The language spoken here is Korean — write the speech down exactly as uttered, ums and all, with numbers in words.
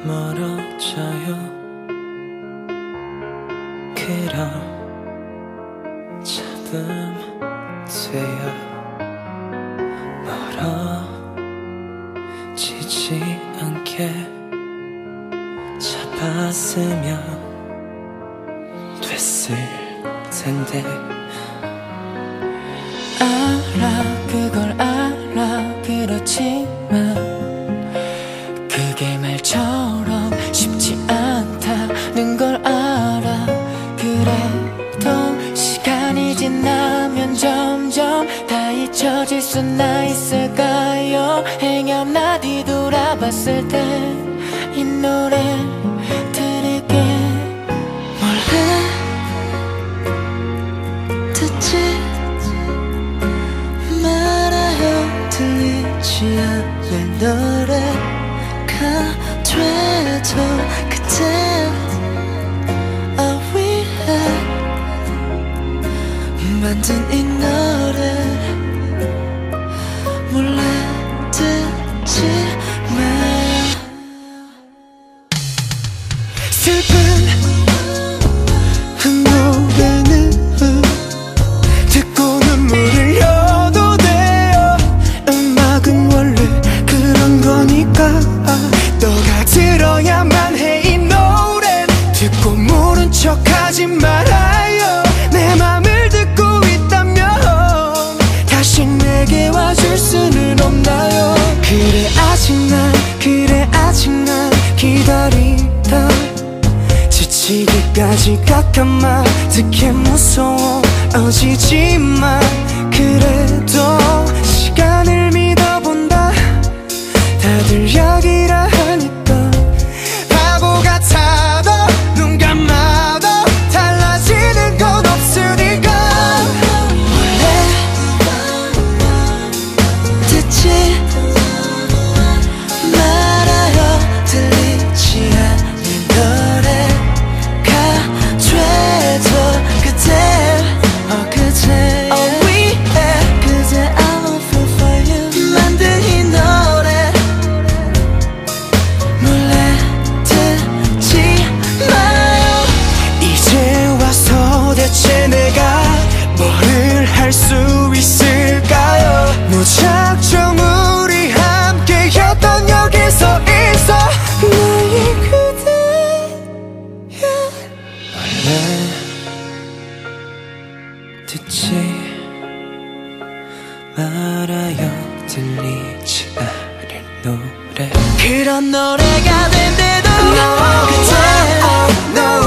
멀어져요. 그럼 잡음되어 멀어지지 않게 잡았으면 됐을 텐데. 알아, 그걸 알아. 그렇지만 그게 말처럼 쉽지 않다는 걸 알아. 그래도 시간이 지나면 점점 다 잊혀질 수나 있을까요? 행여나 뒤돌아봤을 때 이 노래 들을게. 몰래 듣지 말아요. 들리지 않는 노래가 돼도 그땐 아 위해 만든 이 노래 몰래 듣지 마요. 슬픈 노래는 듣고 눈물을 흘려도 돼요. 음악은 원래 그런 거니까 너가 들어야만 해. 이 노래 듣고 모른 척하지 말아요. 내 맘을 듣고 있다면 다시 내게 와줄 수는 없나요? 그래 아직 난 그래 아직 난 기다리다 지치기까지 가까마 듣게 무서워지지만 그래도 시간을 믿어본다. 다들 여기라 하니까 바보 같아도 눈 감아도 달라지는 건 없으니까 몰래 듣지 말아요. 들리지 않는 노래가 돼도 그대 어 그대 어 위해 그대 I will feel for you 만든 이 노래 몰래 듣지 마요. 이제 와서 대체 내가 뭐를 할 수 있을까요? 무작정 우리 함께였던 여기서 있어 나의 그대야. 원래 듣지 말아요. 들리지 않을 노래. 그런 노래가 된대도 No, 그대 no,